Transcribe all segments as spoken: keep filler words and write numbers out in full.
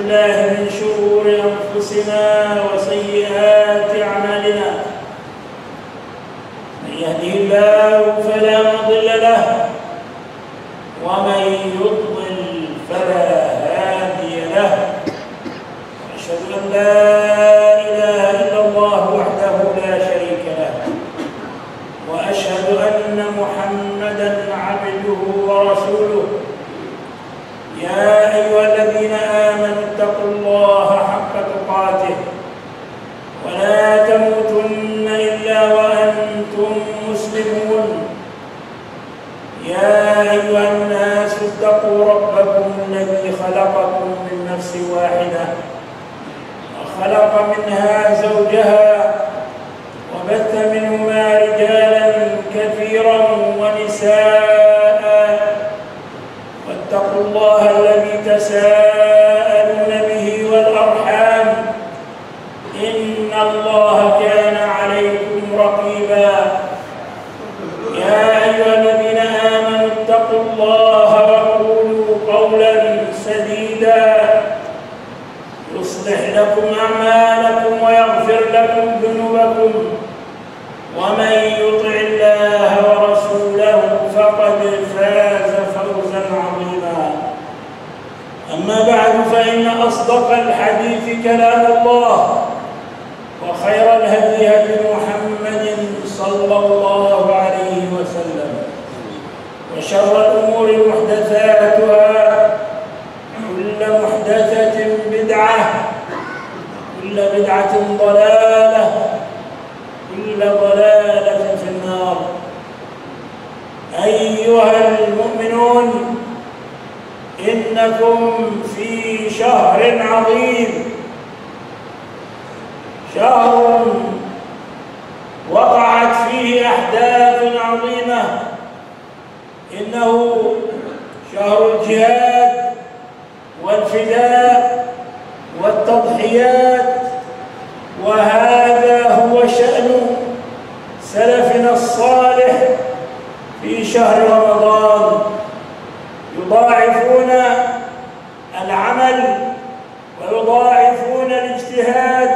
بالله من شرور أنفسنا وسيئات أعمالنا. من يهده الله فلا مضل له، ومن يضلل فلا هادي له. أشهد أن لا إله إلا الله وحده لا شريك له، وأشهد أن محمدًا عبده ورسوله. يا أيها الذين آمنوا اتقوا الله حق تقاته ولا تموتن إلا وأنتم مسلمون. يا أيها الناس اتقوا ربكم الذي خلقكم من نفس واحدة وخلق منها زوجها وبث منهما رجالا كثيرا ونساء، واتقوا الله الذي تساءلون به والأرحام، إن الله كان عليكم رقيبا. يا أيها الذين آمنوا اتقوا الله وقولوا قولا سديدا يصلح لكم أعمالكم ويغفر لكم ذنوبكم، ومن يطع الله ورسوله فقد فاز فوزا عظيما. أما بعد، فإن أصدق الحديث كلام الله، وخير الهدي هدي محمد صلى الله عليه وسلم، وشر الأمور محدثاتها، كل محدثة بدعة، كل بدعة ضلالة، كل ضلالة في النار. أيها المؤمنون، إنكم في شهر عظيم، شهر وقعت فيه أحداث عظيمة. إنه شهر الجهاد والفداء والتضحيات، وهذا هو شأن سلفنا الصالح في شهر رمضان. يضاعفون العمل ويضاعفون الاجتهاد،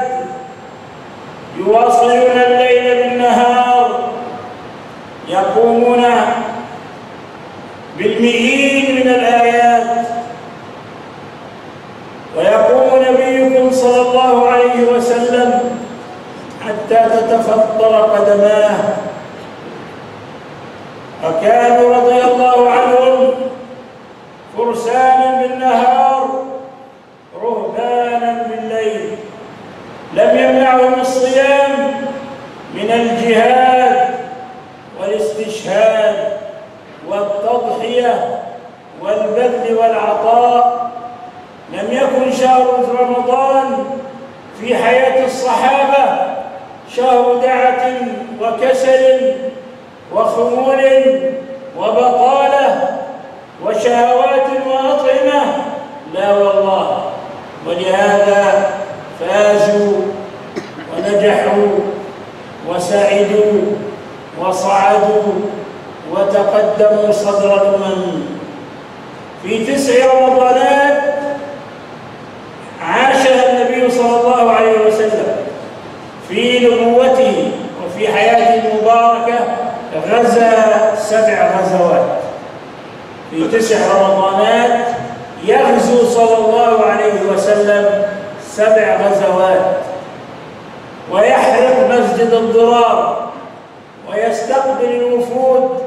يواصلون الليل بالنهار، يقومون بالمئين من الآيات. ويقوم نبيكم صلى الله عليه وسلم حتى تتفطر قدماه، وكانوا رضي الله عنهم فرسانا بالنهار رهبانا بالليل. لم يمنعهم الصيام من الجهاد والاستشهاد والتضحية والبذل والعطاء. لم يكن شهر رمضان في حياة الصحابة شهر دعة وكسل وخمول وبطالة وشهوات وأطعمة، لا والله. ولهذا فازوا ونجحوا وسعدوا وصعدوا وتقدموا صدر الأمم. في تسع رمضانات عاشها النبي صلى الله عليه وسلم في نبوته وفي حياته المباركة، غزا سبع غزوات. في تسع رمضانات يغزو صلى الله عليه وسلم سبع غزوات، ويحرق مسجد الضرار، ويستقبل الوفود،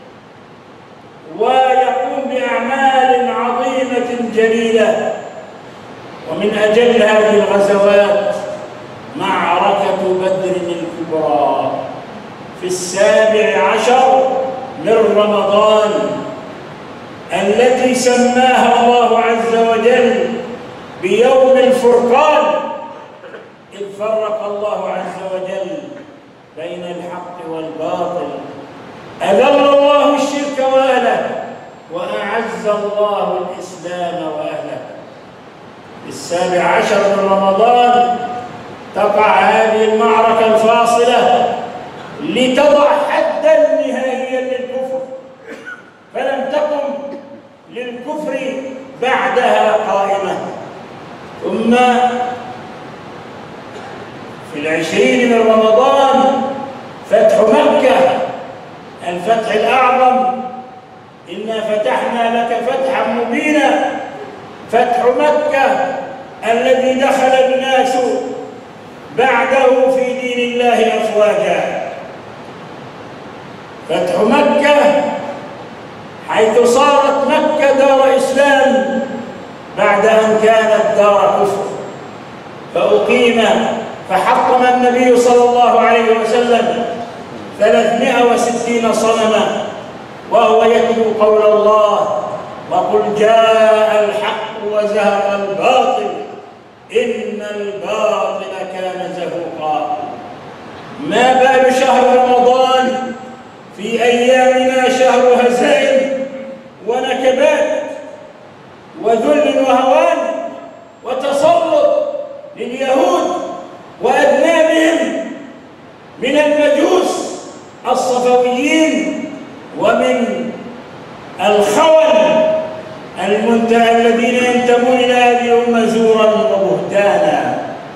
ويقوم بأعمال عظيمة جليلة. ومن أجل هذه الغزوات معركة بدر الكبرى في السابع عشر من رمضان، التي سماها الله عز وجل بيوم الفرقان، إذ فرق الله عز وجل بين الحق والباطل، أذل الله الشرك وأهله، وأعز الله الإسلام وأهله. في السابع عشر من رمضان تقع هذه المعركة الفاصلة لتضع حدا نهائيا للكفر، فلم تقم للكفر بعدها قائمة. العشرين من رمضان فتح مكة، الفتح الأعظم. إنا فتحنا لك فتحا مبينا. فتح مكة الذي دخل الناس بعده في دين الله أفواجا. فتح مكة حيث صارت مكة دار إسلام بعد أن كانت دار كفر، فأقيم فحطم النبي صلى الله عليه وسلم ثلاثمائة وستين صنما وهو يتلو قول الله: وقل جاء الحق وزهق الباطل إن الباطل كان زهوقا. ما بال شهر رمضان في أيامنا شهر هزائم ونكبات وذل وهوان وتسلط لليهود وأذنابهم من المجوس الصفويين ومن الخون المنتهى الذين ينتمون إلى هذه الأمة زورا وبهتانا،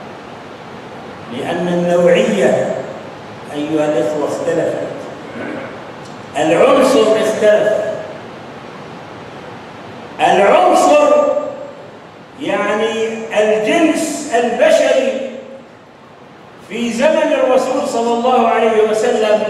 لأن النوعية أيها الإخوة اختلفت، العنصر اختلف. العنصر يعني الجنس البشري في زمن الرسول صلى الله عليه وسلم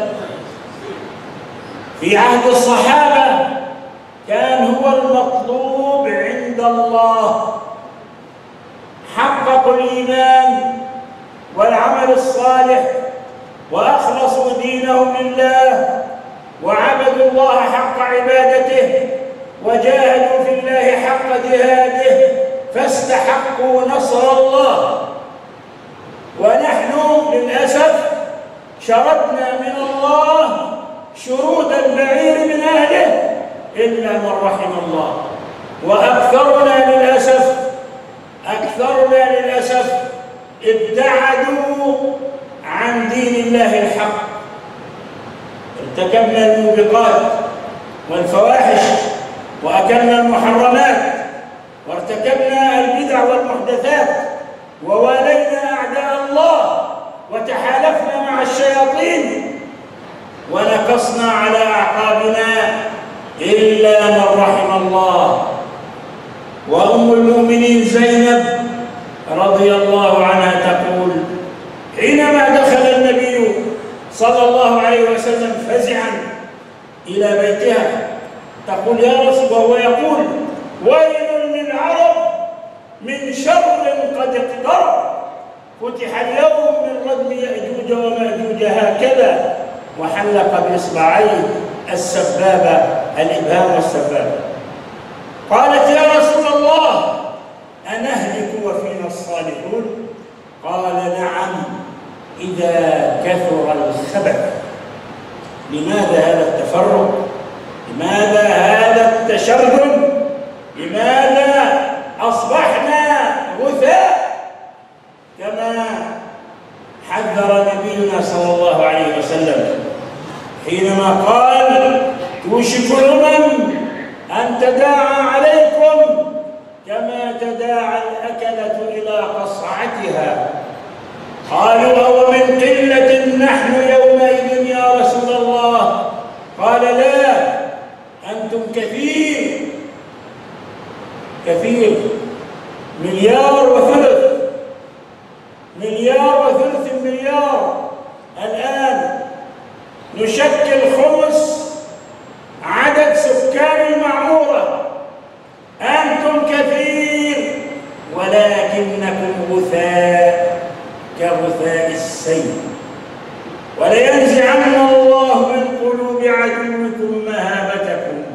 في عهد الصحابة كان هو المطلوب عند الله، حققوا الإيمان والعمل الصالح وأخلصوا دينهم لله وعبدوا الله حق عبادته وجاهدوا في الله حق جهاده فاستحقوا نصر الله. ونحن للأسف شردنا من الله شرود البعير من أهله إلا من رحم الله، وأكثرنا للأسف أكثرنا للأسف ابتعدوا عن دين الله الحق، ارتكبنا الموبقات والفواحش وأكلنا المحرمات وارتكبنا البدع والمحدثات ووالينا أعداء الله وتحالفنا مع الشياطين ونكصنا على أعقابنا إلا من رحم الله. وأم المؤمنين زينب رضي الله عنها تقول حينما دخل النبي صلى الله عليه وسلم فزعا إلى بيتها تقول يا رسول الله، وهو يقول ويل للعرب من شر قد اقترب، فتح اليوم من ردم يأجوج ومأجوج هكذا، وحلق بإصبعيه السبابة الإبهام والسبابة. قالت يا رسول الله أنهلك وفينا الصالحون؟ قال نعم إذا كثر الخبث. لماذا هذا التفرق؟ لماذا هذا التشرذم؟ لماذا أصبحنا غثاء؟ كما حذر نبينا صلى الله عليه وسلم حينما قال توشك الأمم أن تداعى عليكم كما تداعى الأكلة إلى قصعتها. قالوا أو من قلة نحن يومئذ يا رسول الله؟ قال لا، أنتم كثير كثير، مليار وثلث مليار وثلث مليار. الآن نشكل خمس عدد سكان المعمورة، أنتم كثير ولكنكم غثاء كغثاء السيل. ولينزعن الله من قلوب عدوكم مهابتكم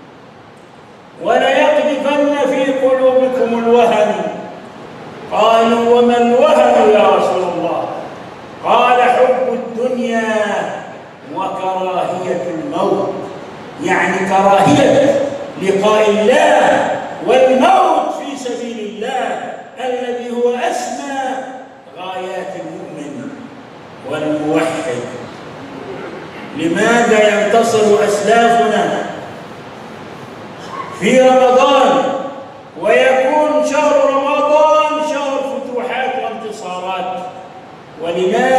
وليقذفن في قلوبكم الوهن. قالوا وما الوهن يا رسول الله؟ قال حب الدنيا وكراهية الموت، يعني كراهية لقاء الله والموت في سبيل الله الذي هو أسمى غايات المؤمن والموحد. لماذا ينتصر أسلافنا في رمضان ويكون شهر رمضان شهر فتوحات وانتصارات؟ ولماذا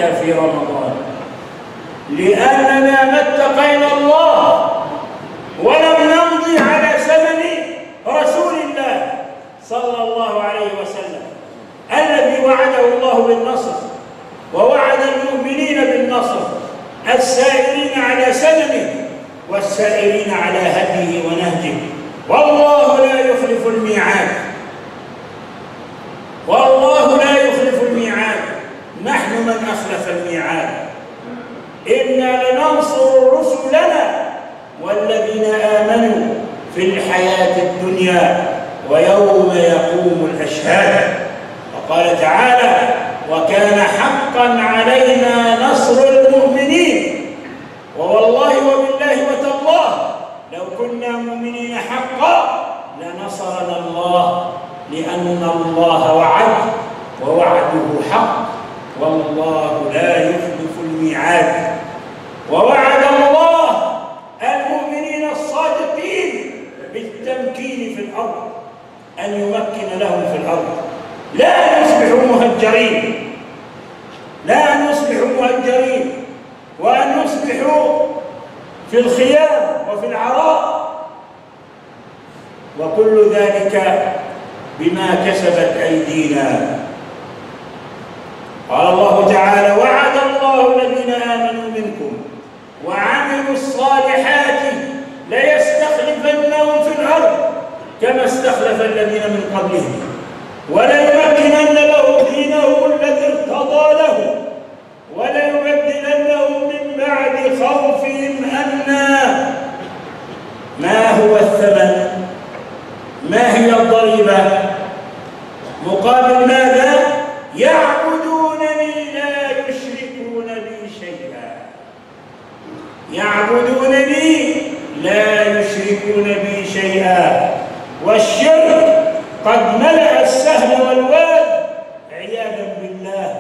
حتى في رمضان، لأننا ما اتقينا الله ولم نمضي على سنن رسول الله صلى الله عليه وسلم الذي وعده الله بالنصر ووعد المؤمنين بالنصر، السائرين على سننه والسائرين على هديه ونهجه. والله لا يخلف الميعاد، والله لا يخلف الميعاد، نحن من أخلف الميعاد. إنا لننصر رسلنا والذين آمنوا في الحياة الدنيا ويوم يقوم الأشهاد. وقال تعالى: وكان حقا علينا نصر المؤمنين. ووالله وبالله وتالله لو كنا مؤمنين حقا لنصرنا الله، لأن الله وعد ووعده حق، والله لا يخلف الميعاد. ووعد الله المؤمنين الصادقين بالتمكين في الأرض، أن يمكن لهم في الأرض، لا نصبح مهجرين، لا نصبح مهجرين، وأن نصبحوا في الخيام وفي العراء، وكل ذلك بما كسبت أيدينا. قال الله تعالى: وعد الله الذين آمنوا منكم وعملوا الصالحات ليستخلفنهم في الأرض كما استخلف الذين من قبلهم وليمكنن لهم دينهم الذي ارتضى لهم وليبدلنهم من بعد خوفهم أمنا. ما هو الثمن؟ ما هي الضريبة؟ مقابل ماذا؟ يعبدونني لا يشركون بي شيئا، يعبدونني لا يشركون بي شيئا. والشرك قد ملأ السهل والواد عياذا بالله.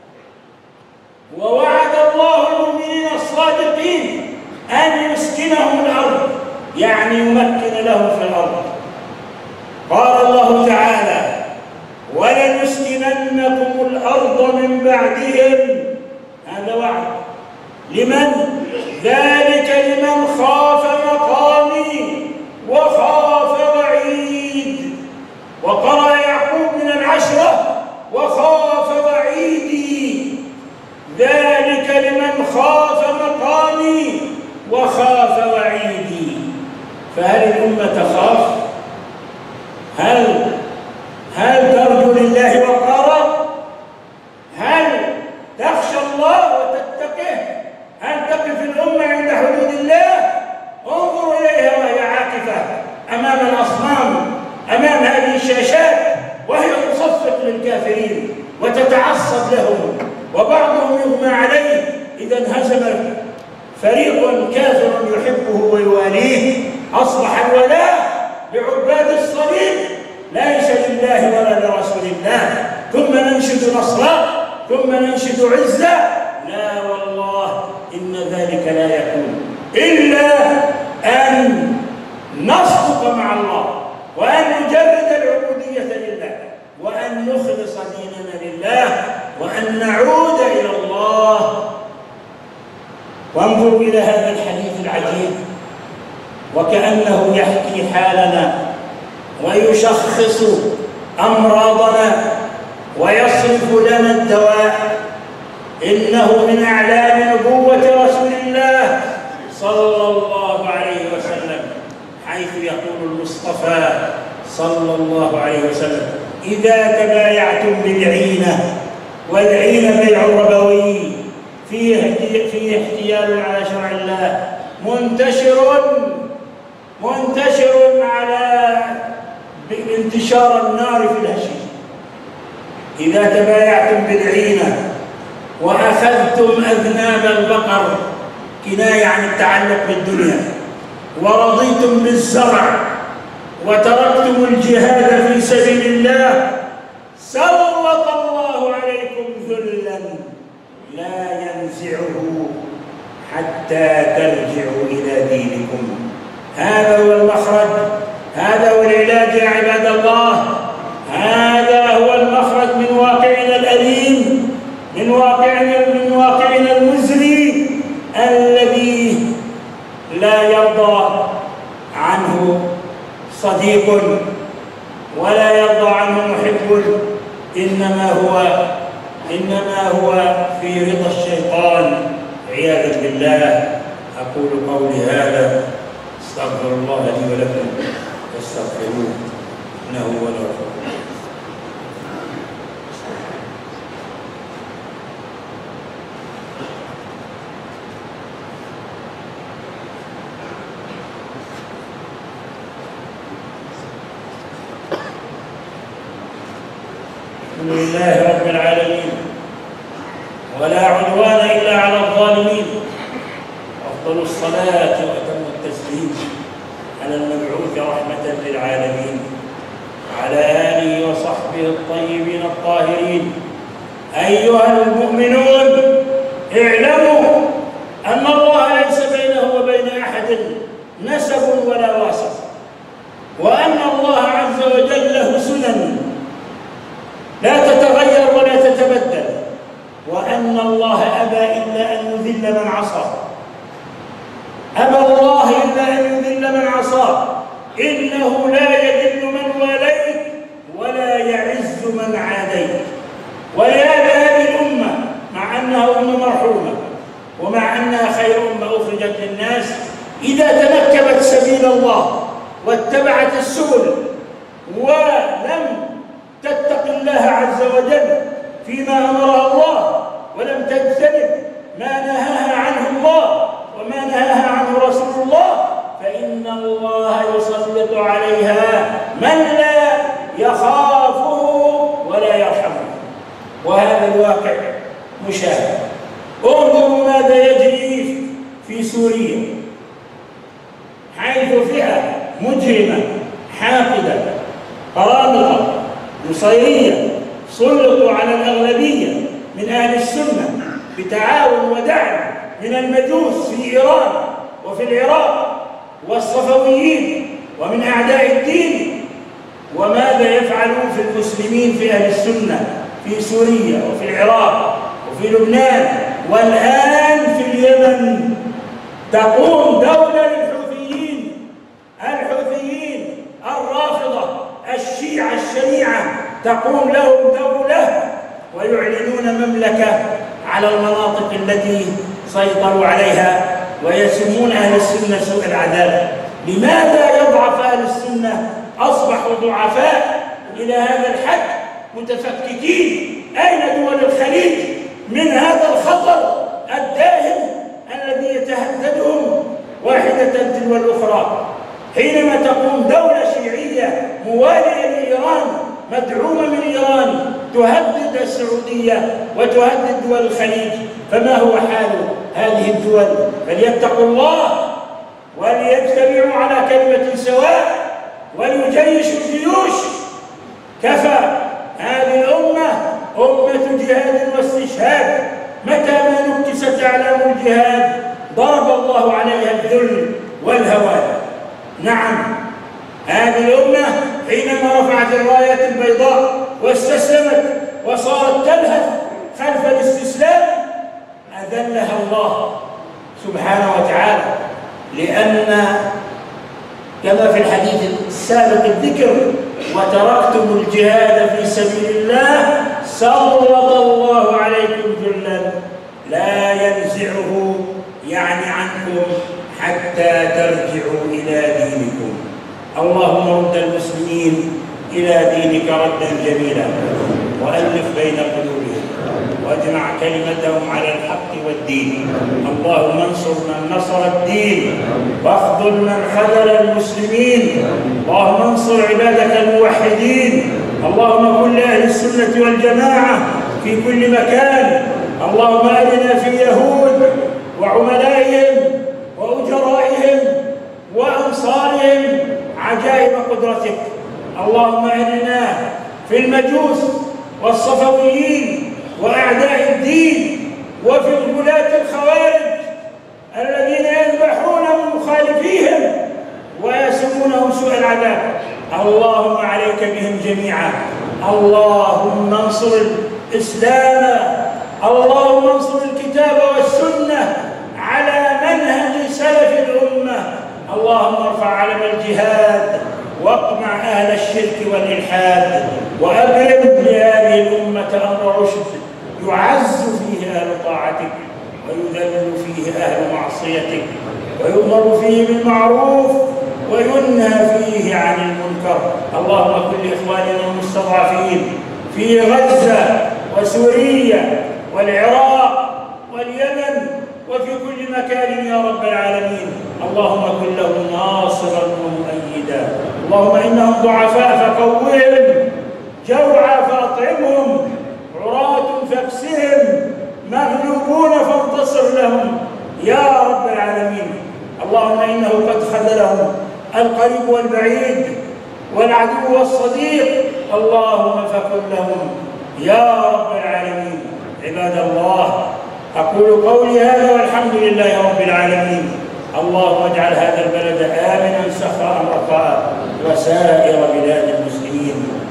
ووعد الله المؤمنين الصادقين أن يسكنهم الأرض، يعني يمكن لهم في الأرض. قال الله تعالى: ولنسكننكم الأرض من بعدهم. هذا وعد لمن؟ ذلك لمن خاف مقامي وخاف وعيد. وقرأ يعقوب من العشرة: وخاف وعيدي. ذلك لمن خاف مقامي وخاف وعيدي. فهل الأمة تخاف؟ هل هل ترجو لله وقارا؟ هل تخشى الله وتتقه؟ هل تقف الأمة عند حدود الله؟ انظروا إليها وهي عاكفة أمام الأصنام، أمام هذه الشاشات، وهي تصفق للكافرين وتتعصب لهم، وبعضهم يغمى عليه إذا انهزم فريق كافر يحبه ويواليه. أصبح الولاء لعباد الصليب ليس لله ولا لرسول الله. ثم ننشد نصرا ثم ننشد عزا. لا والله، إن ذلك لا يكون إلا أن نصدق مع الله، وأن نجرد العبودية لله، وأن نخلص ديننا لله، وأن نعود إلى الله. وانظروا إلى هذا الحديث العجيب، وكأنه يحكي حالنا ويشخص أمراضنا ويصرف لنا الدواء. إنه من أعلام نبوة رسول الله صلى الله عليه وسلم، حيث يقول المصطفى صلى الله عليه وسلم: إذا تبايعتم بالعينة، والعينة بيع ربوي فيه فيه احتيال على شرع الله، منتشر منتشر على انتشار النار في الهشيم. إذا تبايعتم بالعينة وأخذتم أذناب البقر، كناية عن التعلق بالدنيا، ورضيتم بالزرع وتركتم الجهاد في سبيل الله، سلط الله عليكم ذلا لا ينزعه حتى ترجعوا إلى دينكم. هذا هو المخرج، هذا هو العلاج يا عباد الله، هذا هو المخرج من واقعنا الأليم، من واقعنا من الذي لا يرضى عنه صديق ولا يرضى عنه محب، إنما هو إنما هو في رضا الشيطان عياذا بالله. أقول قولي هذا، استغفر الله لي ولكم واستغفروه إنه هو الغفور الرحيم. الحمد لله رب العالمين، ولا عدوان إلا على الظالمين، أفضل الصلاة وأتم التسليم على المبعوث رحمة للعالمين وعلى آله وصحبه الطيبين الطاهرين. أيها المؤمنون، اعلموا أن الله ليس بينه وبين أحد نسب ولا واسط، وأن الله عز وجل له سنن لا تتغير ولا تتبدل، وأن الله أبى إلا أن يذل من عصاه، أبى الله إلا أن يذل من عصاه، إنه لا يذل من واليت ولا يعز من عاديت. ولهذا هذه الأمة مع أنها أمة مرحومة ومع أنها خير أمة أخرجت للناس، إذا تنكبت سبيل الله واتبعت السبل ولم تتق الله عز وجل فيما أمرها الله ولم تجتنب ما نهاها عنه الله وما نهاها عنه رسول الله، فإن الله يسلط عليها من لا يخافه ولا يرحمه. وهذا الواقع مشاهد. انظروا ماذا يجري في سوريا، حيث فئة مجرمة حاقدة قرامطة نصيرية سلطوا على الأغلبية من أهل السنة بتعاون ودعم من المجوس في إيران وفي العراق والصفويين ومن أعداء الدين. وماذا يفعلون في المسلمين في أهل السنة في سوريا وفي العراق وفي لبنان والآن في اليمن؟ تقوم دولة للحوثيين، الحوثيين الرافضة الشيعة الشنيعة تقوم لهم دولة ويعلنون مملكة على المناطق التي سيطروا عليها ويسمون أهل السنة سوء العذاب. لماذا يضعف أهل السنة؟ أصبحوا ضعفاء إلى هذا الحد متفككين. أين دول الخليج من هذا الخطر الداهم الذي يتهددهم واحدة تلو الأخرى؟ حينما تقوم دولة شيعية موالية لإيران مدعومة من إيران تهدد السعودية وتهدد دول الخليج، فما هو حال هذه الدول؟ فليتقوا الله وليجتمعوا على كلمة سواء وليجيشوا الجيوش. كفى، هذه الأمة أمة جهاد واستشهاد، متى ما نكست أعلام الجهاد ضرب الله عليها الذل والهوان. نعم، هذه الأمة حينما رفعت الرايات البيضاء واستسلمت وصارت تلهث خلف الاستسلام أذلها الله سبحانه وتعالى، لأن كما في الحديث السابق الذكر: وتركتم الجهاد في سبيل الله سلط الله عليكم ذلا لا ينزعه يعني عنكم حتى ترجعوا إلى دينكم. اللهم رد المسلمين إلى دينك ردا جميلا، وألف بين قلوبهم، واجمع كلمتهم على الحق والدين. اللهم انصر من نصر الدين، واخذل من خذل المسلمين. اللهم انصر عبادك الموحدين. اللهم كن لأهل السنة والجماعة في كل مكان. اللهم أرنا في يهود وعملائهم وأجرائهم وأنصارهم عجائب قدرتك. اللهم أرنا في المجوس والصفويين وأعداء الدين وفي الغلاة الخوارج الذين يذبحون مخالفيهم ويسمونهم سوء العذاب. اللهم عليك بهم جميعا. اللهم انصر الإسلام، اللهم انصر الكتاب والسنة على من اللهم ارفع علم الجهاد واقمع أهل الشرك والإلحاد، وأبرم لهذه الأمة أمر رشد يعز فيه أهل طاعتك ويذل فيه أهل معصيتك، ويؤمر فيه بالمعروف وينهى فيه عن المنكر. اللهم كن لإخواننا المستضعفين في غزة وسوريا والعراق واليمن وفي كل مكان يا رب العالمين. اللهم كن لهم ناصرا ومؤيدا. اللهم إنهم ضعفاء فقوهم، جوعى فأطعمهم، عراة فاكسهم، مغلوبون فانتصر لهم يا رب العالمين. اللهم إنه قد خذلهم القريب والبعيد والعدو والصديق، اللهم فكن لهم يا رب العالمين. عباد الله، أقول قولي هذا والحمد لله رب العالمين. اللهم اجعل هذا البلد آمنا سخاء رخاء وسائر بلاد المسلمين.